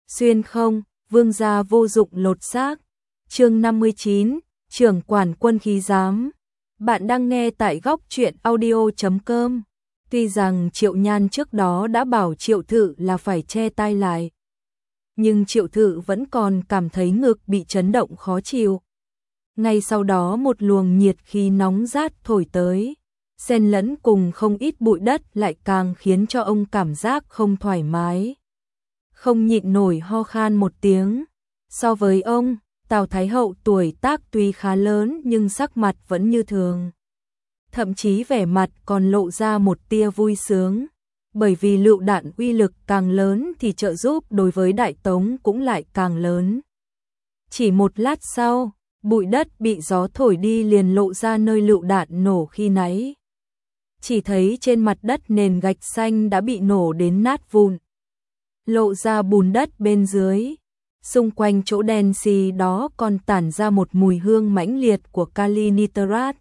xuyên không, vương gia vô dụng lột xác. Chương 59, trưởng quản quân khí giám. Bạn đang nghe tại góc truyện audio.com. Tuy rằng Triệu Nhan trước đó đã bảo Triệu Thự là phải che tai lại, nhưng Triệu Thự vẫn còn cảm thấy ngực bị chấn động khó chịu. Ngay sau đó một luồng nhiệt khí nóng rát thổi tới, xen lẫn cùng không ít bụi đất lại càng khiến cho ông cảm giác không thoải mái. Không nhịn nổi ho khan một tiếng. So với ông, Tào Thái Hậu tuổi tác tuy khá lớn nhưng sắc mặt vẫn như thường. Thậm chí vẻ mặt còn lộ ra một tia vui sướng, bởi vì lựu đạn uy lực càng lớn thì trợ giúp đối với Đại Tống cũng lại càng lớn. Chỉ một lát sau, bụi đất bị gió thổi đi liền lộ ra nơi lựu đạn nổ khi nãy. Chỉ thấy trên mặt đất nền gạch xanh đã bị nổ đến nát vụn, lộ ra bùn đất bên dưới. Xung quanh chỗ đen xì đó còn tản ra một mùi hương mãnh liệt của kali nitrat.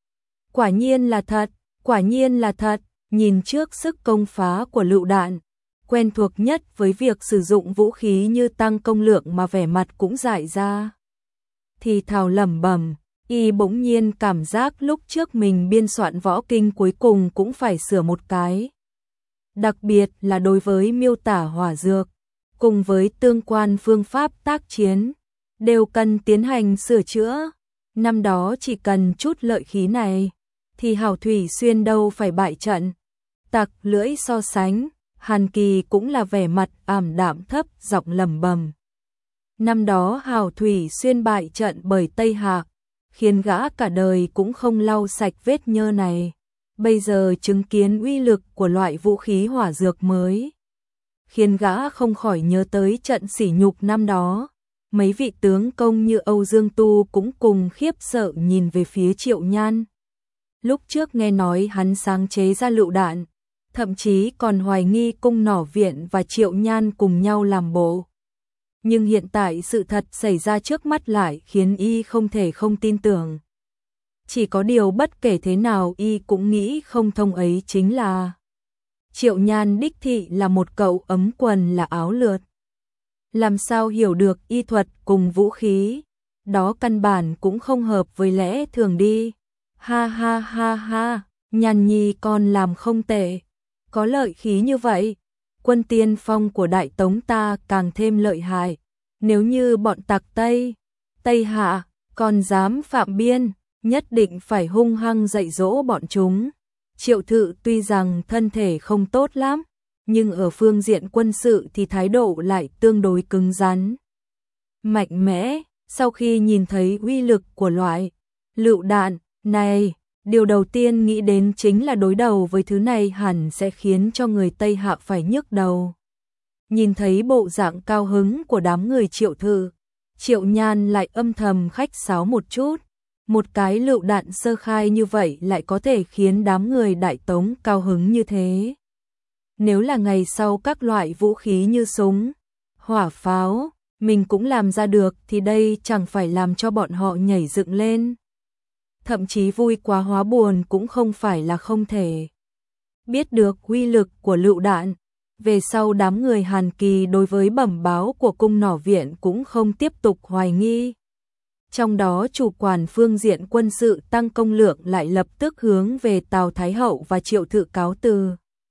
Quả nhiên là thật, quả nhiên là thật. Nhìn trước sức công phá của lựu đạn, quen thuộc nhất với việc sử dụng vũ khí như tăng công lượng mà vẻ mặt cũng dại ra. Thì thào lẩm bẩm, y bỗng nhiên cảm giác lúc trước mình biên soạn võ kinh cuối cùng cũng phải sửa một cái. Đặc biệt là đối với miêu tả hỏa dược, cùng với tương quan phương pháp tác chiến, đều cần tiến hành sửa chữa. Năm đó chỉ cần chút lợi khí này, thì Hảo Thủy Xuyên đâu phải bại trận. Tặc lưỡi so sánh, Hàn Kỳ cũng là vẻ mặt ảm đạm thấp giọng lẩm bẩm. Năm đó Hảo Thủy Xuyên bại trận bởi Tây Hạc, khiến gã cả đời cũng không lau sạch vết nhơ này. Bây giờ chứng kiến uy lực của loại vũ khí hỏa dược mới, khiến gã không khỏi nhớ tới trận sỉ nhục năm đó. Mấy vị tướng công như Âu Dương Tu cũng cùng khiếp sợ nhìn về phía Triệu Nhan. Lúc trước nghe nói hắn sáng chế ra lựu đạn, thậm chí còn hoài nghi Cung Nỏ Viện và Triệu Nhan cùng nhau làm bộ. Nhưng hiện tại sự thật xảy ra trước mắt lại khiến y không thể không tin tưởng. Chỉ có điều bất kể thế nào y cũng nghĩ không thông ấy chính là Triệu Nhan đích thị là một cậu ấm quần là áo lượt. Làm sao hiểu được y thuật cùng vũ khí, đó căn bản cũng không hợp với lẽ thường đi. Ha ha ha ha, Nhan nhi con làm không tệ, có lợi khí như vậy, quân tiên phong của Đại Tống ta càng thêm lợi hại. Nếu như bọn tặc Tây Hạ còn dám phạm biên, nhất định phải hung hăng dạy dỗ bọn chúng. Triệu Thự tuy rằng thân thể không tốt lắm, nhưng ở phương diện quân sự thì thái độ lại tương đối cứng rắn, mạnh mẽ. Sau khi nhìn thấy uy lực của loại lựu đạn này, điều đầu tiên nghĩ đến chính là đối đầu với thứ này hẳn sẽ khiến cho người Tây Hạ phải nhức đầu. Nhìn thấy bộ dạng cao hứng của đám người Triệu Thự, Triệu Nhan lại âm thầm khách sáo một chút. Một cái lựu đạn sơ khai như vậy lại có thể khiến đám người Đại Tống cao hứng như thế. Nếu là ngày sau các loại vũ khí như súng, hỏa pháo, mình cũng làm ra được thì đây chẳng phải làm cho bọn họ nhảy dựng lên. Thậm chí vui quá hóa buồn cũng không phải là không thể. Biết được uy lực của lựu đạn, về sau đám người Hàn Kỳ đối với bẩm báo của Cung Nỏ Viện cũng không tiếp tục hoài nghi. Trong đó chủ quản phương diện quân sự Tăng Công Lượng lại lập tức hướng về Tào Thái Hậu và Triệu Thự cáo từ.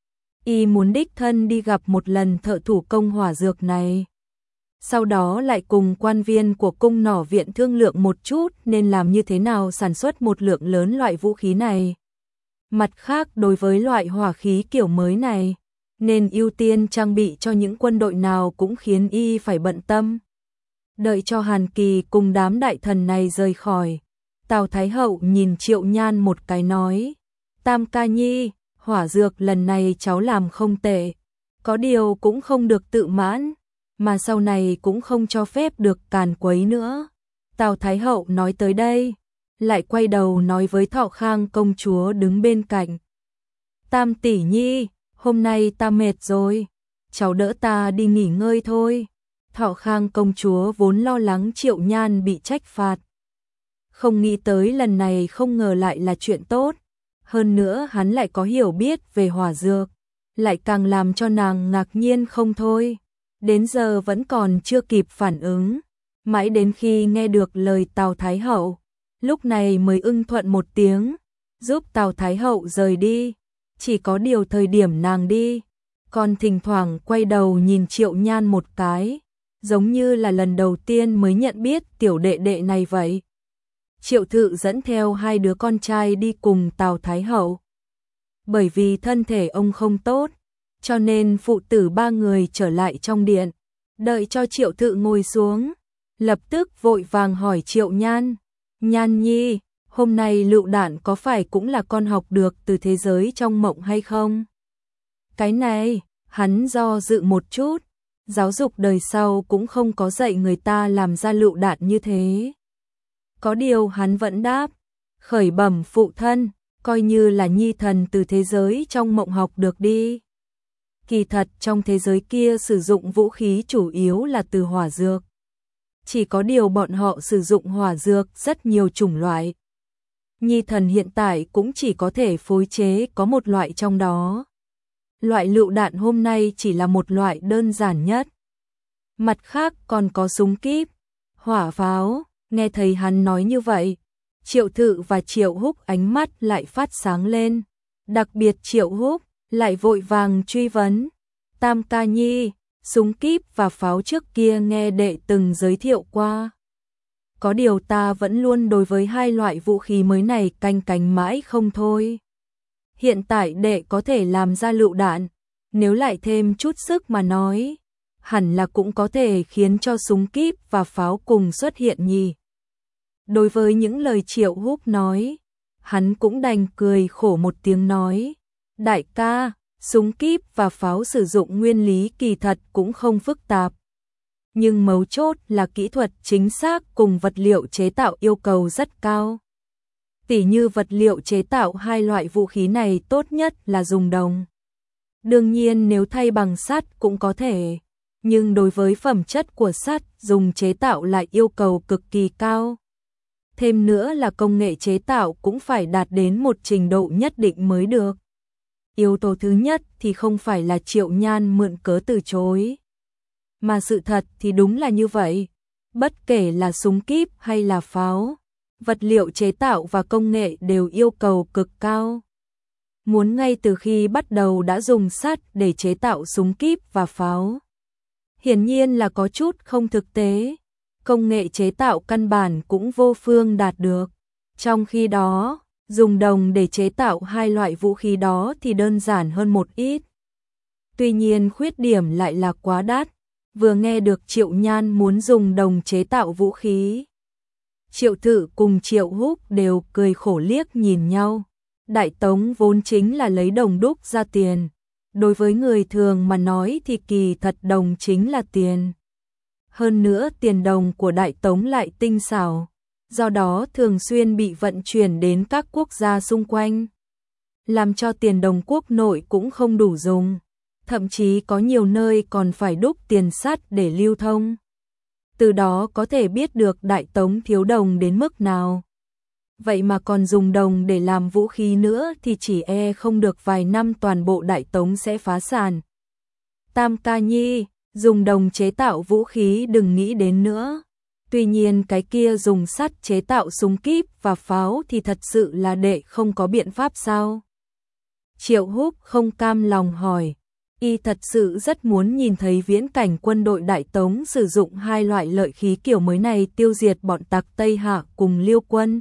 Y muốn đích thân đi gặp một lần thợ thủ công hỏa dược này. Sau đó lại cùng quan viên của Cung Nỏ Viện thương lượng một chút nên làm như thế nào sản xuất một lượng lớn loại vũ khí này. Mặt khác đối với loại hỏa khí kiểu mới này, nên ưu tiên trang bị cho những quân đội nào cũng khiến y phải bận tâm. Đợi cho Hàn Kỳ cùng đám đại thần này rời khỏi, Tào Thái Hậu nhìn Triệu Nhan một cái nói, Tam ca nhi, hỏa dược lần này cháu làm không tệ, có điều cũng không được tự mãn, mà sau này cũng không cho phép được càn quấy nữa. Tào Thái Hậu nói tới đây, lại quay đầu nói với Thọ Khang công chúa đứng bên cạnh. Tam tỷ nhi, hôm nay ta mệt rồi, cháu đỡ ta đi nghỉ ngơi thôi. Thọ Khang công chúa vốn lo lắng Triệu Nhan bị trách phạt, không nghĩ tới lần này không ngờ lại là chuyện tốt. Hơn nữa hắn lại có hiểu biết về hỏa dược, lại càng làm cho nàng ngạc nhiên không thôi. đến giờ vẫn còn chưa kịp phản ứng, mãi đến khi nghe được lời Tào Thái Hậu, lúc này mới ưng thuận một tiếng, giúp Tào Thái Hậu rời đi. Chỉ có điều thời điểm nàng đi, còn thỉnh thoảng quay đầu nhìn Triệu Nhan một cái, giống như là lần đầu tiên mới nhận biết tiểu đệ đệ này vậy. Triệu Thự dẫn theo hai đứa con trai đi cùng Tào Thái Hậu. Bởi vì thân thể ông không tốt, cho nên phụ tử ba người trở lại trong điện, đợi cho Triệu Thự ngồi xuống, lập tức vội vàng hỏi Triệu Nhan, Nhan Nhi, hôm nay lựu đạn có phải cũng là con học được từ thế giới trong mộng hay không? Cái này, hắn do dự một chút, giáo dục đời sau cũng không có dạy người ta làm ra lựu đạn như thế. Có điều hắn vẫn đáp, khởi bẩm phụ thân, coi như là nhi thần từ thế giới trong mộng học được đi. Kỳ thật trong thế giới kia sử dụng vũ khí chủ yếu là từ hỏa dược. Chỉ có điều bọn họ sử dụng hỏa dược rất nhiều chủng loại. Nhi thần hiện tại cũng chỉ có thể phối chế có một loại trong đó. Loại lựu đạn hôm nay chỉ là một loại đơn giản nhất. Mặt khác còn có súng kíp, hỏa pháo. Nghe thấy hắn nói như vậy, Triệu Thự và Triệu Húc ánh mắt lại phát sáng lên. Đặc biệt Triệu Húc lại vội vàng truy vấn, Tam ca nhi, súng kíp và pháo trước kia nghe đệ từng giới thiệu qua. Có điều ta vẫn luôn đối với hai loại vũ khí mới này canh cánh mãi không thôi. Hiện tại đệ có thể làm ra lựu đạn, nếu lại thêm chút sức mà nói, hẳn là cũng có thể khiến cho súng kíp và pháo cùng xuất hiện nhỉ. Đối với những lời Triệu Húc nói, hắn cũng đành cười khổ một tiếng nói, đại ca, súng kíp và pháo sử dụng nguyên lý kỳ thật cũng không phức tạp. Nhưng mấu chốt là kỹ thuật chính xác cùng vật liệu chế tạo yêu cầu rất cao. Tỉ như vật liệu chế tạo hai loại vũ khí này tốt nhất là dùng đồng. Đương nhiên nếu thay bằng sắt cũng có thể, nhưng đối với phẩm chất của sắt dùng chế tạo lại yêu cầu cực kỳ cao. Thêm nữa là công nghệ chế tạo cũng phải đạt đến một trình độ nhất định mới được. Yếu tố thứ nhất thì không phải là Triệu Nhan mượn cớ từ chối. Mà sự thật thì đúng là như vậy. Bất kể là súng kíp hay là pháo, vật liệu chế tạo và công nghệ đều yêu cầu cực cao. Muốn ngay từ khi bắt đầu đã dùng sắt để chế tạo súng kíp và pháo, hiển nhiên là có chút không thực tế. Công nghệ chế tạo căn bản cũng vô phương đạt được. Trong khi đó, dùng đồng để chế tạo hai loại vũ khí đó thì đơn giản hơn một ít. Tuy nhiên khuyết điểm lại là quá đắt. Vừa nghe được Triệu Nhan muốn dùng đồng chế tạo vũ khí, Triệu Thự cùng Triệu Húc đều cười khổ liếc nhìn nhau. Đại Tống vốn chính là lấy đồng đúc ra tiền. Đối với người thường mà nói thì kỳ thật đồng chính là tiền. Hơn nữa tiền đồng của Đại Tống lại tinh xảo, do đó thường xuyên bị vận chuyển đến các quốc gia xung quanh, làm cho tiền đồng quốc nội cũng không đủ dùng. Thậm chí có nhiều nơi còn phải đúc tiền sắt để lưu thông. Từ đó có thể biết được Đại Tống thiếu đồng đến mức nào. Vậy mà còn dùng đồng để làm vũ khí nữa thì chỉ không được vài năm toàn bộ Đại Tống sẽ phá sản. Tam ca nhi, dùng đồng chế tạo vũ khí đừng nghĩ đến nữa. Tuy nhiên cái kia dùng sắt chế tạo súng kíp và pháo thì thật sự là đệ không có biện pháp sao? Triệu Húc không cam lòng hỏi. Y thật sự rất muốn nhìn thấy viễn cảnh quân đội Đại Tống sử dụng hai loại lợi khí kiểu mới này tiêu diệt bọn tặc Tây Hạ cùng Liêu quân.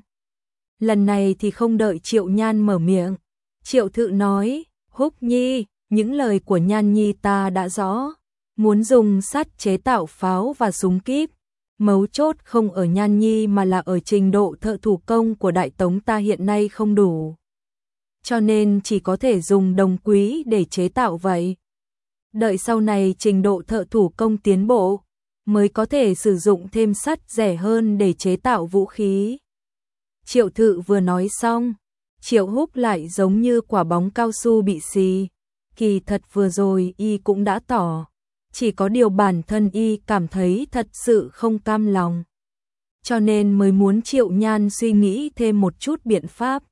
Lần này thì không đợi Triệu Nhan mở miệng, Triệu Thự nói, Húc Nhi, những lời của Nhan Nhi ta đã rõ, muốn dùng sắt chế tạo pháo và súng kíp, mấu chốt không ở Nhan Nhi mà là ở trình độ thợ thủ công của Đại Tống ta hiện nay không đủ. Cho nên chỉ có thể dùng đồng quý để chế tạo vậy. Đợi sau này trình độ thợ thủ công tiến bộ, mới có thể sử dụng thêm sắt rẻ hơn để chế tạo vũ khí. Triệu Thự vừa nói xong, Triệu Húc lại giống như quả bóng cao su bị xì. Kỳ thật vừa rồi y cũng đã tỏ, chỉ có điều bản thân y cảm thấy thật sự không cam lòng. Cho nên mới muốn Triệu Nhan suy nghĩ thêm một chút biện pháp.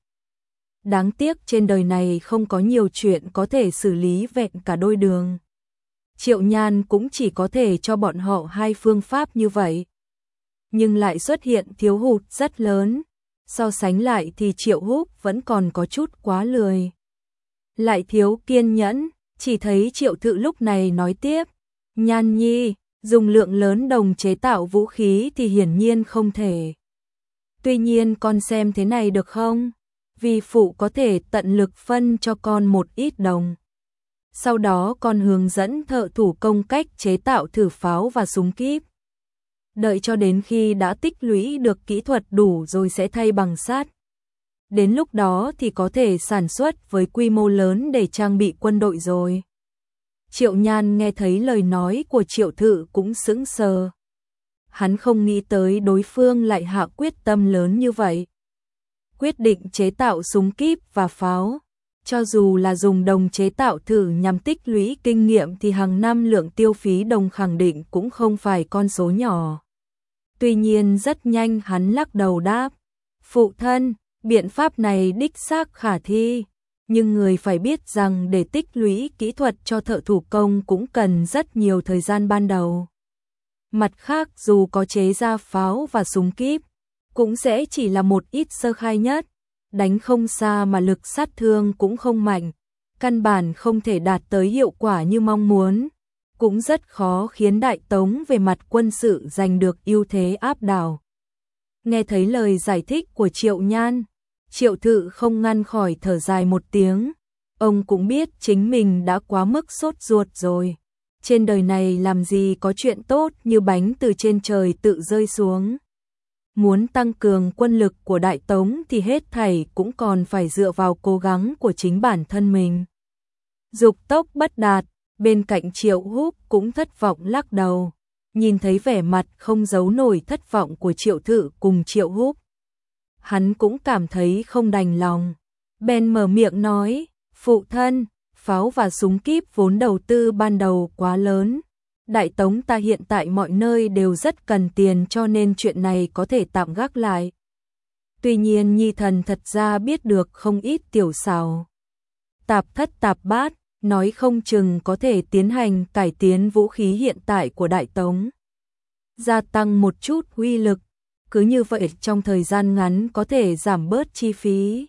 Đáng tiếc trên đời này không có nhiều chuyện có thể xử lý vẹn cả đôi đường. Triệu Nhan cũng chỉ có thể cho bọn họ hai phương pháp như vậy. Nhưng lại xuất hiện thiếu hụt rất lớn. So sánh lại thì Triệu Húc vẫn còn có chút quá lười. Lại thiếu kiên nhẫn, chỉ thấy Triệu Thự lúc này nói tiếp. Nhan nhi, dùng lượng lớn đồng chế tạo vũ khí thì hiển nhiên không thể. Tuy nhiên con xem thế này được không? Vì phụ có thể tận lực phân cho con một ít đồng. Sau đó con hướng dẫn thợ thủ công cách chế tạo thử pháo và súng kíp. Đợi cho đến khi đã tích lũy được kỹ thuật đủ rồi sẽ thay bằng sắt. Đến lúc đó thì có thể sản xuất với quy mô lớn để trang bị quân đội rồi. Triệu Nhan nghe thấy lời nói của Triệu Thự cũng sững sờ. Hắn không nghĩ tới đối phương lại hạ quyết tâm lớn như vậy. Quyết định chế tạo súng kíp và pháo. Cho dù là dùng đồng chế tạo thử nhằm tích lũy kinh nghiệm thì hàng năm lượng tiêu phí đồng khẳng định cũng không phải con số nhỏ. Tuy nhiên rất nhanh hắn lắc đầu đáp. Phụ thân, biện pháp này đích xác khả thi. Nhưng người phải biết rằng để tích lũy kỹ thuật cho thợ thủ công cũng cần rất nhiều thời gian ban đầu. Mặt khác dù có chế ra pháo và súng kíp, cũng sẽ chỉ là một ít sơ khai nhất. Đánh không xa mà lực sát thương cũng không mạnh. Căn bản không thể đạt tới hiệu quả như mong muốn. Cũng rất khó khiến Đại Tống về mặt quân sự giành được ưu thế áp đảo. Nghe thấy lời giải thích của Triệu Nhan, Triệu Thự không ngăn khỏi thở dài một tiếng. Ông cũng biết chính mình đã quá mức sốt ruột rồi. Trên đời này làm gì có chuyện tốt như bánh từ trên trời tự rơi xuống. Muốn tăng cường quân lực của Đại Tống thì hết thảy cũng còn phải dựa vào cố gắng của chính bản thân mình. Dục tốc bất đạt, bên cạnh Triệu Húc cũng thất vọng lắc đầu. Nhìn thấy vẻ mặt không giấu nổi thất vọng của Triệu Thự cùng Triệu Húc, hắn cũng cảm thấy không đành lòng. Bèn mở miệng nói, phụ thân, pháo và súng kíp vốn đầu tư ban đầu quá lớn. Đại Tống ta hiện tại mọi nơi đều rất cần tiền cho nên chuyện này có thể tạm gác lại. Tuy nhiên Nhi thần thật ra biết được không ít tiểu xảo. Tạp thất tạp bát, nói không chừng có thể tiến hành cải tiến vũ khí hiện tại của Đại Tống. Gia tăng một chút uy lực, cứ như vậy trong thời gian ngắn có thể giảm bớt chi phí.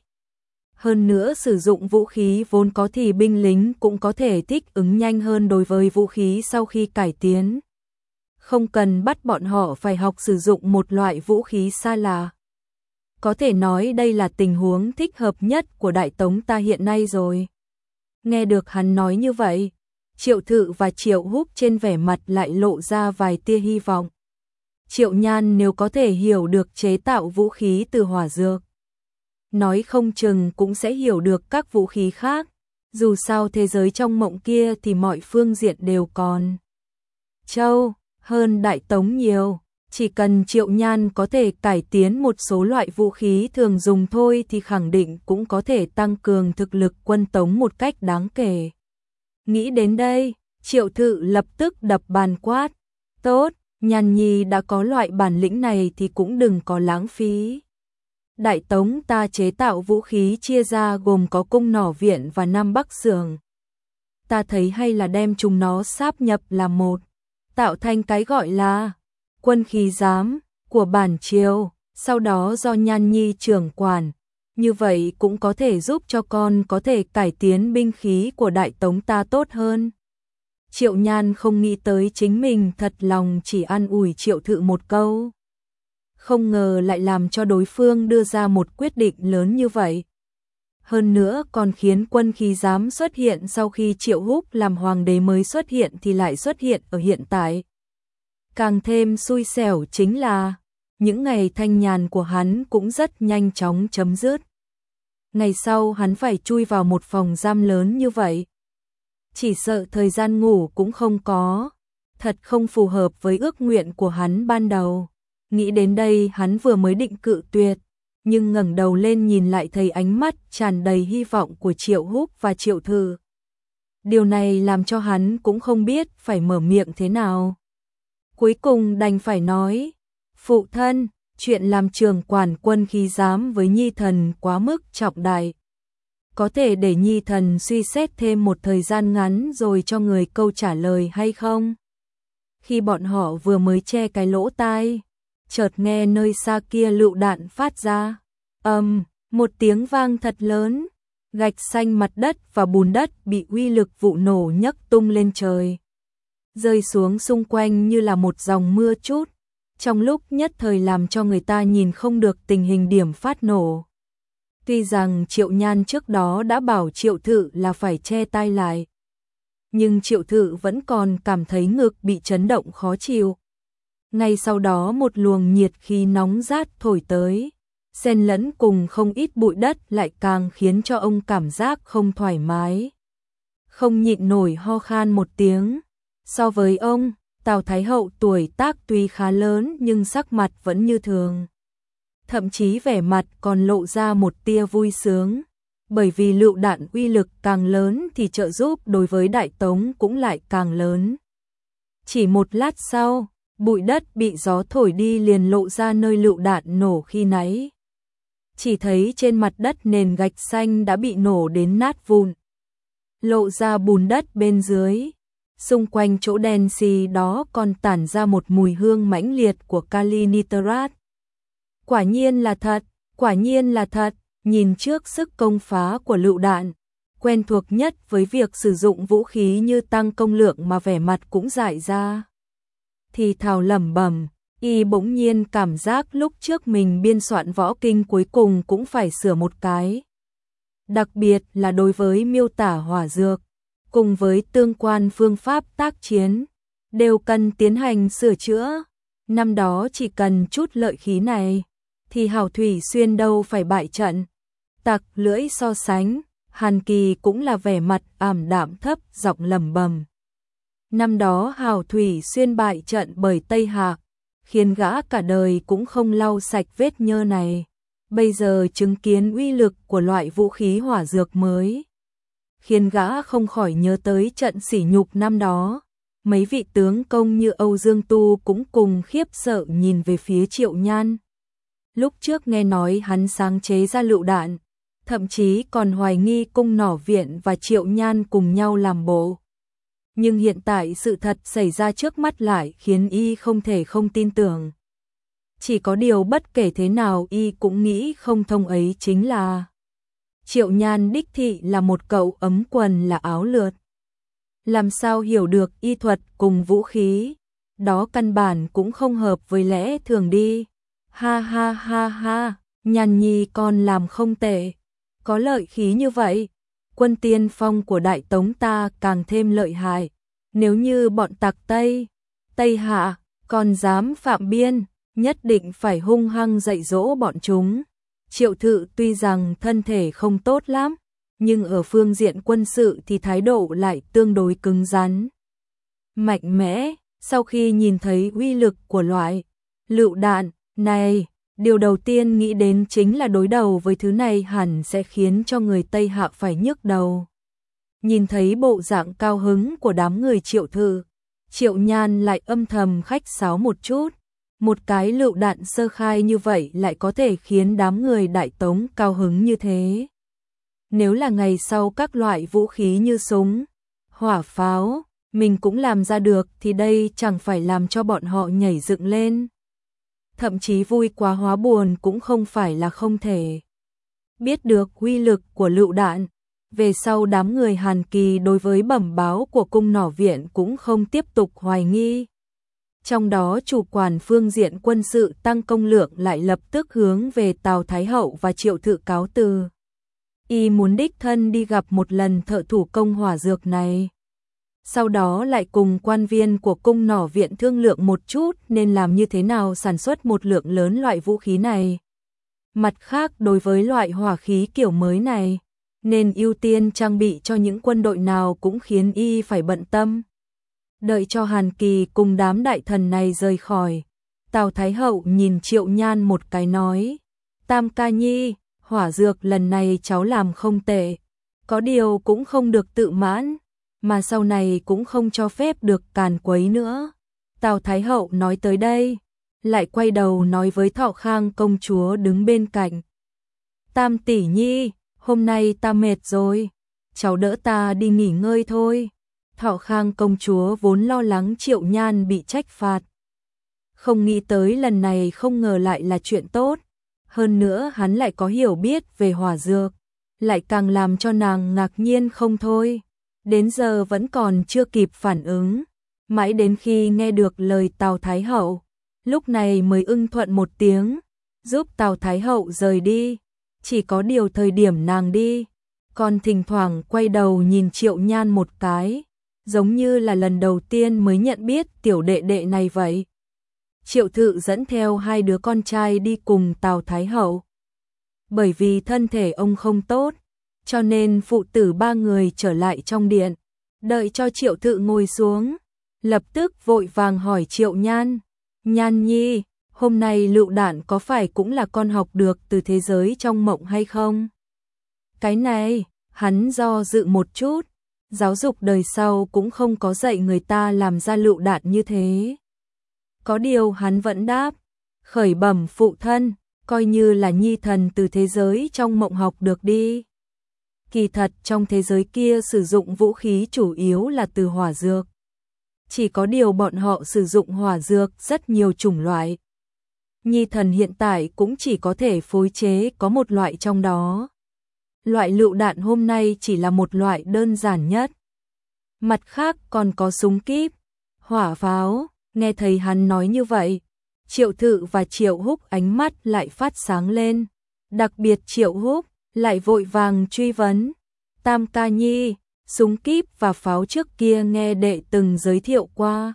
Hơn nữa sử dụng vũ khí vốn có thì binh lính cũng có thể thích ứng nhanh hơn đối với vũ khí sau khi cải tiến. Không cần bắt bọn họ phải học sử dụng một loại vũ khí xa lạ. Có thể nói đây là tình huống thích hợp nhất của Đại Tống ta hiện nay rồi. Nghe được hắn nói như vậy, Triệu Thự và Triệu Húc trên vẻ mặt lại lộ ra vài tia hy vọng. Triệu Nhan nếu có thể hiểu được chế tạo vũ khí từ hỏa dược, nói không chừng cũng sẽ hiểu được các vũ khí khác. Dù sao thế giới trong mộng kia thì mọi phương diện đều còn châu hơn Đại Tống nhiều. Chỉ cần Triệu Nhan có thể cải tiến một số loại vũ khí thường dùng thôi thì khẳng định cũng có thể tăng cường thực lực quân Tống một cách đáng kể. Nghĩ đến đây, Triệu Thự lập tức đập bàn quát. Tốt, Nhan nhi đã có loại bản lĩnh này thì cũng đừng có lãng phí. Đại Tống ta chế tạo vũ khí chia ra gồm có cung nỏ viện và Nam Bắc xưởng. Ta thấy hay là đem chúng nó sáp nhập làm một, tạo thành cái gọi là quân khí giám của bản triều, sau đó do Nhan nhi trưởng quản. Như vậy cũng có thể giúp cho con có thể cải tiến binh khí của Đại Tống ta tốt hơn. Triệu Nhan không nghĩ tới chính mình thật lòng chỉ an ủi Triệu Thự một câu. Không ngờ lại làm cho đối phương đưa ra một quyết định lớn như vậy. Hơn nữa còn khiến quân khí giám xuất hiện sau khi Triệu Húc làm hoàng đế mới xuất hiện thì lại xuất hiện ở hiện tại. Càng thêm xui xẻo chính là những ngày thanh nhàn của hắn cũng rất nhanh chóng chấm dứt. Ngày sau hắn phải chui vào một phòng giam lớn như vậy. Chỉ sợ thời gian ngủ cũng không có, thật không phù hợp với ước nguyện của hắn ban đầu. Nghĩ đến đây hắn vừa mới định cự tuyệt, nhưng ngẩng đầu lên nhìn lại thấy ánh mắt tràn đầy hy vọng của Triệu Húc và Triệu Thự. Điều này làm cho hắn cũng không biết phải mở miệng thế nào. Cuối cùng đành phải nói, phụ thân, chuyện làm trưởng quản quân khí giám với Nhi thần quá mức trọng đại. có thể để nhi thần suy xét thêm một thời gian ngắn rồi cho người câu trả lời hay không? Khi bọn họ vừa mới che cái lỗ tai, chợt nghe nơi xa kia lựu đạn phát ra. Một tiếng vang thật lớn, gạch xanh mặt đất và bùn đất bị uy lực vụ nổ nhấc tung lên trời, rơi xuống xung quanh như là một dòng mưa chút, trong lúc nhất thời làm cho người ta nhìn không được tình hình điểm phát nổ. Tuy rằng Triệu Nhan trước đó đã bảo Triệu Thự là phải che tai lại, nhưng Triệu Thự vẫn còn cảm thấy ngực bị chấn động khó chịu. Ngay sau đó một luồng nhiệt khí nóng rát thổi tới, xen lẫn cùng không ít bụi đất lại càng khiến cho ông cảm giác không thoải mái. Không nhịn nổi ho khan một tiếng. So với ông, Tào Thái Hậu tuổi tác tuy khá lớn nhưng sắc mặt vẫn như thường. Thậm chí vẻ mặt còn lộ ra một tia vui sướng, bởi vì lựu đạn uy lực càng lớn thì trợ giúp đối với Đại Tống cũng lại càng lớn. Chỉ một lát sau, bụi đất bị gió thổi đi liền lộ ra nơi lựu đạn nổ khi nãy. Chỉ thấy trên mặt đất nền gạch xanh đã bị nổ đến nát vụn, lộ ra bùn đất bên dưới. Xung quanh chỗ đen xì đó còn tản ra một mùi hương mãnh liệt của kali nitrat. Quả nhiên là thật, quả nhiên là thật. Nhìn trước sức công phá của lựu đạn, quen thuộc nhất với việc sử dụng vũ khí như tăng công lượng mà vẻ mặt cũng dại ra. Thì thào lẩm bẩm, y bỗng nhiên cảm giác lúc trước mình biên soạn võ kinh cuối cùng cũng phải sửa một cái. Đặc biệt là đối với miêu tả hỏa dược, cùng với tương quan phương pháp tác chiến, đều cần tiến hành sửa chữa. Năm đó chỉ cần chút lợi khí này, thì Hảo Thủy Xuyên đâu phải bại trận. Tặc lưỡi so sánh, Hàn Kỳ cũng là vẻ mặt ảm đạm thấp giọng lẩm bẩm. Năm đó Hảo Thủy Xuyên bại trận bởi Tây Hạc, khiến gã cả đời cũng không lau sạch vết nhơ này. Bây giờ chứng kiến uy lực của loại vũ khí hỏa dược mới, khiến gã không khỏi nhớ tới trận sỉ nhục năm đó. Mấy vị tướng công như Âu Dương Tu cũng cùng khiếp sợ nhìn về phía Triệu Nhan. Lúc trước nghe nói hắn sáng chế ra lựu đạn, thậm chí còn hoài nghi Cung Nỏ Viện và Triệu Nhan cùng nhau làm bộ. Nhưng hiện tại sự thật xảy ra trước mắt lại khiến y không thể không tin tưởng. Chỉ có điều bất kể thế nào y cũng nghĩ không thông ấy chính là Triệu Nhan đích thị là một cậu ấm quần là áo lượt. Làm sao hiểu được y thuật cùng vũ khí, đó căn bản cũng không hợp với lẽ thường đi. Ha ha ha ha, Nhan nhi con làm không tệ, có lợi khí như vậy, quân tiên phong của Đại Tống ta càng thêm lợi hại. Nếu như bọn tặc Tây Hạ còn dám phạm biên, nhất định phải hung hăng dạy dỗ bọn chúng. Triệu Thự tuy rằng thân thể không tốt lắm, nhưng ở phương diện quân sự thì thái độ lại tương đối cứng rắn, mạnh mẽ. Sau khi nhìn thấy uy lực của loại lựu đạn này, điều đầu tiên nghĩ đến chính là đối đầu với thứ này hẳn sẽ khiến cho người Tây Hạ phải nhức đầu. Nhìn thấy bộ dạng cao hứng của đám người Triệu Thự, Triệu Nhan lại âm thầm khách sáo một chút. Một cái lựu đạn sơ khai như vậy lại có thể khiến đám người Đại Tống cao hứng như thế. Nếu là ngày sau các loại vũ khí như súng, hỏa pháo, mình cũng làm ra được thì đây chẳng phải làm cho bọn họ nhảy dựng lên. Thậm chí vui quá hóa buồn cũng không phải là không thể. Biết được uy lực của lựu đạn, về sau đám người Hàn Kỳ đối với bẩm báo của Cung Nỏ Viện cũng không tiếp tục hoài nghi. Trong đó chủ quản phương diện quân sự Tăng Công Lượng lại lập tức hướng về Tào Thái Hậu và Triệu Thự cáo từ. Y muốn đích thân đi gặp một lần thợ thủ công hỏa dược này. Sau đó lại cùng quan viên của Cung Nỏ Viện thương lượng một chút nên làm như thế nào sản xuất một lượng lớn loại vũ khí này. Mặt khác đối với loại hỏa khí kiểu mới này, nên ưu tiên trang bị cho những quân đội nào cũng khiến y phải bận tâm. Đợi cho Hàn Kỳ cùng đám đại thần này rời khỏi, Tào Thái Hậu nhìn Triệu Nhan một cái nói, Tam ca nhi, hỏa dược lần này cháu làm không tệ, có điều cũng không được tự mãn, mà sau này cũng không cho phép được càn quấy nữa. Tào Thái Hậu nói tới đây, lại quay đầu nói với Thọ Khang công chúa đứng bên cạnh, Tam tỷ nhi, hôm nay ta mệt rồi, cháu đỡ ta đi nghỉ ngơi thôi. Thọ Khang công chúa vốn lo lắng Triệu Nhan bị trách phạt. Không nghĩ tới lần này không ngờ lại là chuyện tốt. Hơn nữa hắn lại có hiểu biết về hỏa dược, lại càng làm cho nàng ngạc nhiên không thôi. Đến giờ vẫn còn chưa kịp phản ứng, mãi đến khi nghe được lời Tào Thái Hậu, lúc này mới ưng thuận một tiếng, giúp Tào Thái Hậu rời đi. Chỉ có điều thời điểm nàng đi, còn thỉnh thoảng quay đầu nhìn Triệu Nhan một cái, giống như là lần đầu tiên mới nhận biết tiểu đệ đệ này vậy. Triệu Thự dẫn theo hai đứa con trai đi cùng Tào Thái Hậu. Bởi vì thân thể ông không tốt, cho nên phụ tử ba người trở lại trong điện, đợi cho Triệu Thự ngồi xuống, lập tức vội vàng hỏi Triệu Nhan, Nhan Nhi, hôm nay lựu đạn có phải cũng là con học được từ thế giới trong mộng hay không? Cái này, hắn do dự một chút, giáo dục đời sau cũng không có dạy người ta làm ra lựu đạn như thế. Có điều hắn vẫn đáp, khởi bẩm phụ thân, coi như là nhi thần từ thế giới trong mộng học được đi. Kỳ thật trong thế giới kia sử dụng vũ khí chủ yếu là từ hỏa dược. Chỉ có điều bọn họ sử dụng hỏa dược rất nhiều chủng loại. Nhi thần hiện tại cũng chỉ có thể phối chế có một loại trong đó. Loại lựu đạn hôm nay chỉ là một loại đơn giản nhất. Mặt khác còn có súng kíp, hỏa pháo. Nghe thấy hắn nói như vậy, Triệu Thự và Triệu Húc ánh mắt lại phát sáng lên. Đặc biệt Triệu Húc lại vội vàng truy vấn, Tam ca nhi, súng kíp và pháo trước kia nghe đệ từng giới thiệu qua.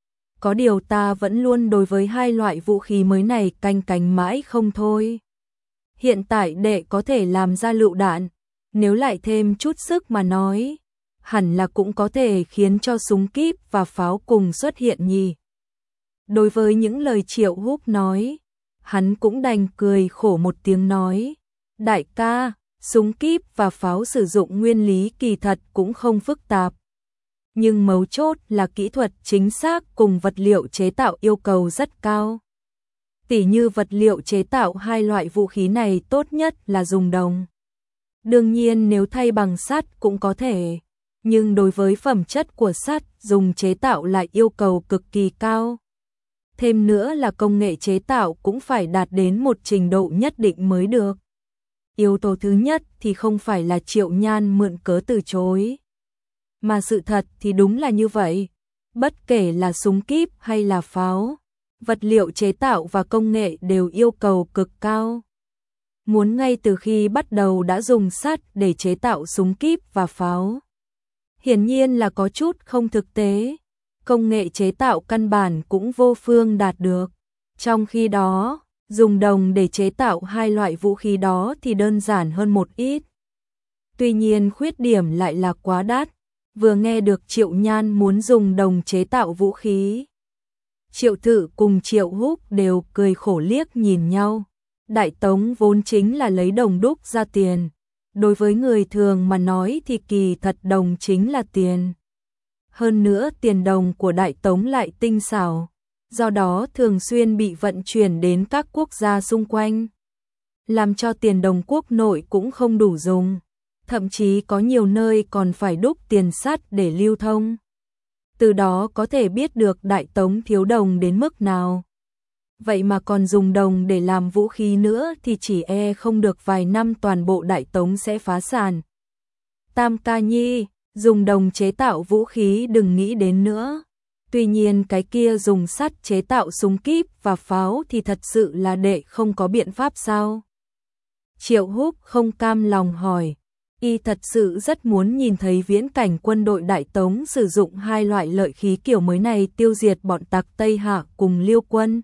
Có điều ta vẫn luôn đối với hai loại vũ khí mới này canh cánh mãi không thôi. Hiện tại đệ có thể làm ra lựu đạn, nếu lại thêm chút sức mà nói, hẳn là cũng có thể khiến cho súng kíp và pháo cùng xuất hiện nhỉ. Đối với những lời Triệu Húc nói, hắn cũng đành cười khổ một tiếng nói, đại ca, súng kíp và pháo sử dụng nguyên lý kỳ thật cũng không phức tạp. Nhưng mấu chốt là kỹ thuật chính xác cùng vật liệu chế tạo yêu cầu rất cao. Tỉ như vật liệu chế tạo hai loại vũ khí này tốt nhất là dùng đồng. Đương nhiên nếu thay bằng sắt cũng có thể, nhưng đối với phẩm chất của sắt dùng chế tạo lại yêu cầu cực kỳ cao. Thêm nữa là công nghệ chế tạo cũng phải đạt đến một trình độ nhất định mới được. Yếu tố thứ nhất thì không phải là Triệu Nhan mượn cớ từ chối. Mà sự thật thì đúng là như vậy. Bất kể là súng kíp hay là pháo, vật liệu chế tạo và công nghệ đều yêu cầu cực cao. Muốn ngay từ khi bắt đầu đã dùng sắt để chế tạo súng kíp và pháo, hiển nhiên là có chút không thực tế. Công nghệ chế tạo căn bản cũng vô phương đạt được. Trong khi đó, dùng đồng để chế tạo hai loại vũ khí đó thì đơn giản hơn một ít. Tuy nhiên khuyết điểm lại là quá đắt. Vừa nghe được Triệu Nhan muốn dùng đồng chế tạo vũ khí, Triệu Thự cùng Triệu Húc đều cười khổ liếc nhìn nhau. Đại Tống vốn chính là lấy đồng đúc ra tiền. Đối với người thường mà nói thì kỳ thật đồng chính là tiền. Hơn nữa tiền đồng của Đại Tống lại tinh xảo, do đó thường xuyên bị vận chuyển đến các quốc gia xung quanh, làm cho tiền đồng quốc nội cũng không đủ dùng, thậm chí có nhiều nơi còn phải đúc tiền sắt để lưu thông. Từ đó có thể biết được Đại Tống thiếu đồng đến mức nào. Vậy mà còn dùng đồng để làm vũ khí nữa thì chỉ không được vài năm toàn bộ Đại Tống sẽ phá sản. Tam ca nhi, dùng đồng chế tạo vũ khí đừng nghĩ đến nữa. Tuy nhiên cái kia dùng sắt chế tạo súng kíp và pháo thì thật sự là đệ không có biện pháp sao? Triệu Húc không cam lòng hỏi. Y thật sự rất muốn nhìn thấy viễn cảnh quân đội Đại Tống sử dụng hai loại lợi khí kiểu mới này tiêu diệt bọn tặc Tây Hạ cùng Liêu quân.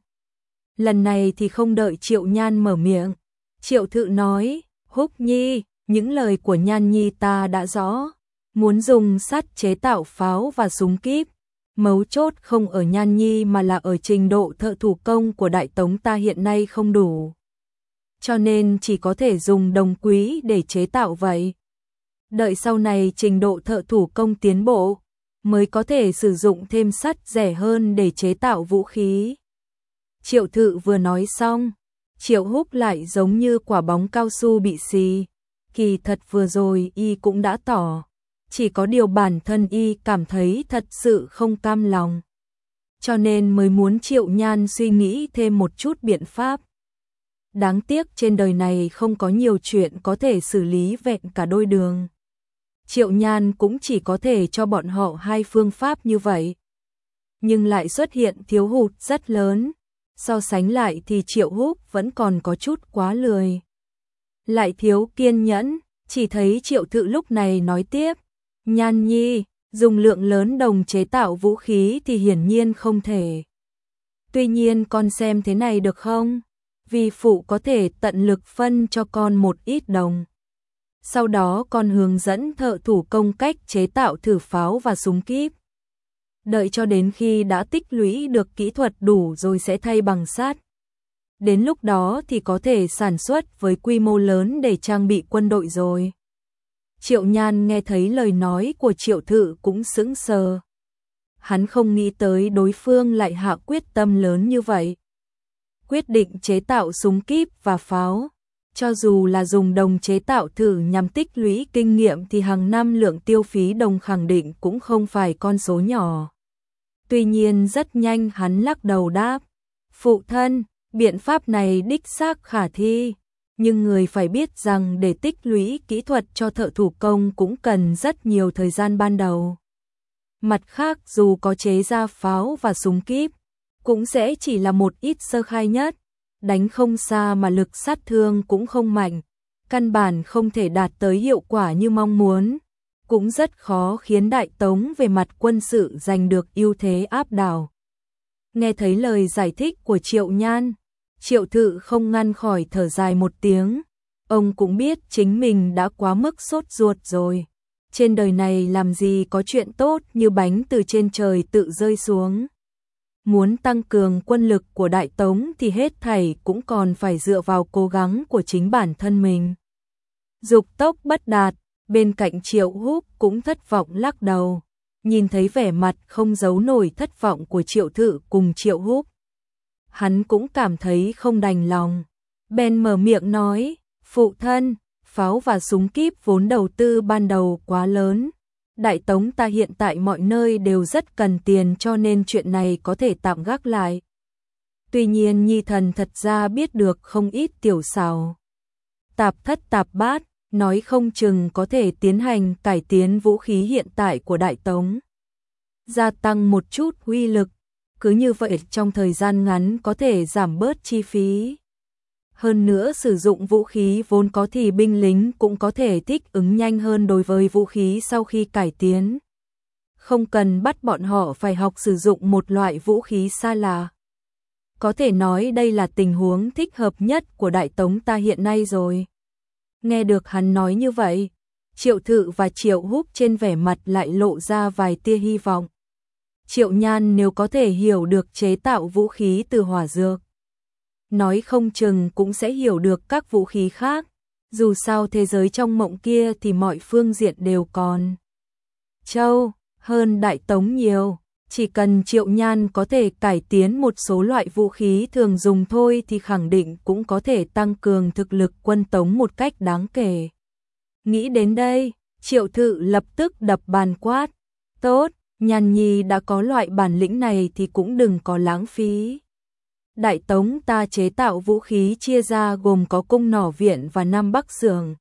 Lần này thì không đợi Triệu Nhan mở miệng, Triệu Thự nói, Húc Nhi, những lời của Nhan Nhi ta đã rõ, muốn dùng sắt chế tạo pháo và súng kíp. Mấu chốt không ở Nhan Nhi mà là ở trình độ thợ thủ công của Đại Tống ta hiện nay không đủ. Cho nên chỉ có thể dùng đồng quý để chế tạo vậy. Đợi sau này trình độ thợ thủ công tiến bộ, mới có thể sử dụng thêm sắt rẻ hơn để chế tạo vũ khí. Triệu Thự vừa nói xong, Triệu Húc lại giống như quả bóng cao su bị xì, Kỳ thật vừa rồi y cũng đã tỏ, chỉ có điều bản thân y cảm thấy thật sự không cam lòng. Cho nên mới muốn Triệu Nhan suy nghĩ thêm một chút biện pháp. Đáng tiếc trên đời này không có nhiều chuyện có thể xử lý vẹn cả đôi đường. Triệu Nhan cũng chỉ có thể cho bọn họ hai phương pháp như vậy. Nhưng lại xuất hiện thiếu hụt rất lớn. So sánh lại thì Triệu Húc vẫn còn có chút quá lười. Lại thiếu kiên nhẫn, chỉ thấy Triệu Thự lúc này nói tiếp. Nhan nhi, dùng lượng lớn đồng chế tạo vũ khí thì hiển nhiên không thể. Tuy nhiên con xem thế này được không? Vì phụ có thể tận lực phân cho con một ít đồng. Sau đó con hướng dẫn thợ thủ công cách chế tạo thử pháo và súng kíp. Đợi cho đến khi đã tích lũy được kỹ thuật đủ rồi sẽ thay bằng sắt. Đến lúc đó thì có thể sản xuất với quy mô lớn để trang bị quân đội rồi. Triệu Nhan nghe thấy lời nói của Triệu Thự cũng sững sờ. Hắn không nghĩ tới đối phương lại hạ quyết tâm lớn như vậy. Quyết định chế tạo súng kíp và pháo. Cho dù là dùng đồng chế tạo thử nhằm tích lũy kinh nghiệm thì hàng năm lượng tiêu phí đồng khẳng định cũng không phải con số nhỏ. Tuy nhiên rất nhanh hắn lắc đầu đáp. Phụ thân, biện pháp này đích xác khả thi. Nhưng người phải biết rằng để tích lũy kỹ thuật cho thợ thủ công cũng cần rất nhiều thời gian ban đầu. Mặt khác dù có chế ra pháo và súng kíp, cũng sẽ chỉ là một ít sơ khai nhất. Đánh không xa mà lực sát thương cũng không mạnh, căn bản không thể đạt tới hiệu quả như mong muốn, cũng rất khó khiến Đại Tống về mặt quân sự giành được ưu thế áp đảo. Nghe thấy lời giải thích của Triệu Nhan, Triệu Thự không ngăn khỏi thở dài một tiếng, ông cũng biết chính mình đã quá mức sốt ruột rồi. Trên đời này làm gì có chuyện tốt như bánh từ trên trời tự rơi xuống. Muốn tăng cường quân lực của Đại Tống thì hết thảy cũng còn phải dựa vào cố gắng của chính bản thân mình. Dục tốc bất đạt, bên cạnh Triệu Húc cũng thất vọng lắc đầu. Nhìn thấy vẻ mặt không giấu nổi thất vọng của Triệu Thự cùng Triệu Húc, hắn cũng cảm thấy không đành lòng. Bèn mở miệng nói, phụ thân, pháo và súng kíp vốn đầu tư ban đầu quá lớn. Đại Tống ta hiện tại mọi nơi đều rất cần tiền cho nên chuyện này có thể tạm gác lại. Tuy nhiên Nhi thần thật ra biết được không ít tiểu xảo. Tạp thất tạp bát, nói không chừng có thể tiến hành cải tiến vũ khí hiện tại của Đại Tống. Gia tăng một chút uy lực, cứ như vậy trong thời gian ngắn có thể giảm bớt chi phí. Hơn nữa sử dụng vũ khí vốn có thì binh lính cũng có thể thích ứng nhanh hơn đối với vũ khí sau khi cải tiến. Không cần bắt bọn họ phải học sử dụng một loại vũ khí xa lạ. Có thể nói đây là tình huống thích hợp nhất của Đại Tống ta hiện nay rồi. Nghe được hắn nói như vậy, Triệu Thự và Triệu Húc trên vẻ mặt lại lộ ra vài tia hy vọng. Triệu Nhan nếu có thể hiểu được chế tạo vũ khí từ hỏa dược, nói không chừng cũng sẽ hiểu được các vũ khí khác. Dù sao thế giới trong mộng kia thì mọi phương diện đều còn châu hơn Đại Tống nhiều. Chỉ cần Triệu Nhan có thể cải tiến một số loại vũ khí thường dùng thôi thì khẳng định cũng có thể tăng cường thực lực quân Tống một cách đáng kể. Nghĩ đến đây, Triệu Thự lập tức đập bàn quát. Tốt, Nhan nhi đã có loại bản lĩnh này thì cũng đừng có lãng phí. Đại Tống ta chế tạo vũ khí chia ra gồm có cung nỏ viện và Nam Bắc xưởng.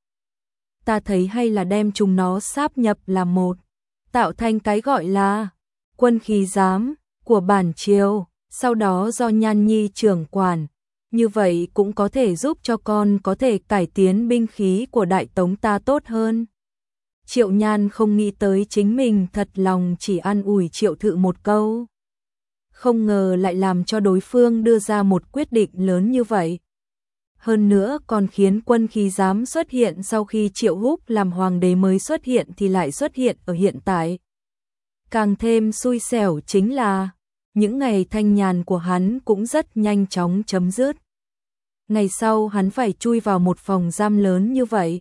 Ta thấy hay là đem chúng nó sáp nhập làm một, tạo thành cái gọi là quân khí giám của bản triều, sau đó do Nhan nhi trưởng quản. Như vậy cũng có thể giúp cho con có thể cải tiến binh khí của Đại Tống ta tốt hơn. Triệu Nhan không nghĩ tới chính mình thật lòng chỉ an ủi Triệu Thự một câu. Không ngờ lại làm cho đối phương đưa ra một quyết định lớn như vậy. Hơn nữa còn khiến quân khí giám xuất hiện sau khi Triệu Húc làm hoàng đế mới xuất hiện thì lại xuất hiện ở hiện tại. Càng thêm xui xẻo chính là những ngày thanh nhàn của hắn cũng rất nhanh chóng chấm dứt. Ngày sau hắn phải chui vào một phòng giam lớn như vậy.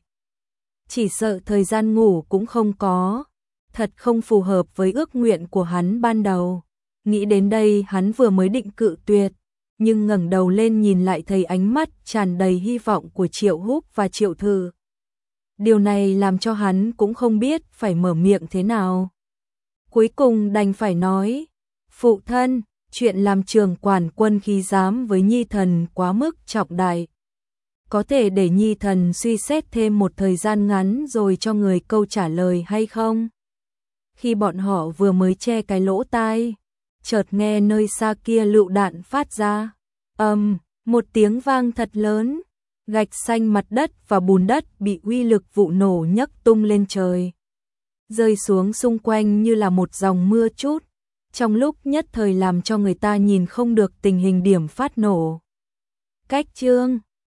Chỉ sợ thời gian ngủ cũng không có, thật không phù hợp với ước nguyện của hắn ban đầu. Nghĩ đến đây hắn vừa mới định cự tuyệt, nhưng ngẩng đầu lên nhìn lại thấy ánh mắt tràn đầy hy vọng của Triệu Húc và Triệu Thự. Điều này làm cho hắn cũng không biết phải mở miệng thế nào. Cuối cùng đành phải nói, phụ thân, chuyện làm trưởng quản quân khí giám với Nhi thần quá mức trọng đại. Có thể để Nhi thần suy xét thêm một thời gian ngắn rồi cho người câu trả lời hay không? Khi bọn họ vừa mới che cái lỗ tai, chợt nghe nơi xa kia lựu đạn phát ra. Một tiếng vang thật lớn, gạch xanh mặt đất và bùn đất bị uy lực vụ nổ nhấc tung lên trời. Rơi xuống xung quanh như là một dòng mưa chút, trong lúc nhất thời làm cho người ta nhìn không được tình hình điểm phát nổ. Cách chương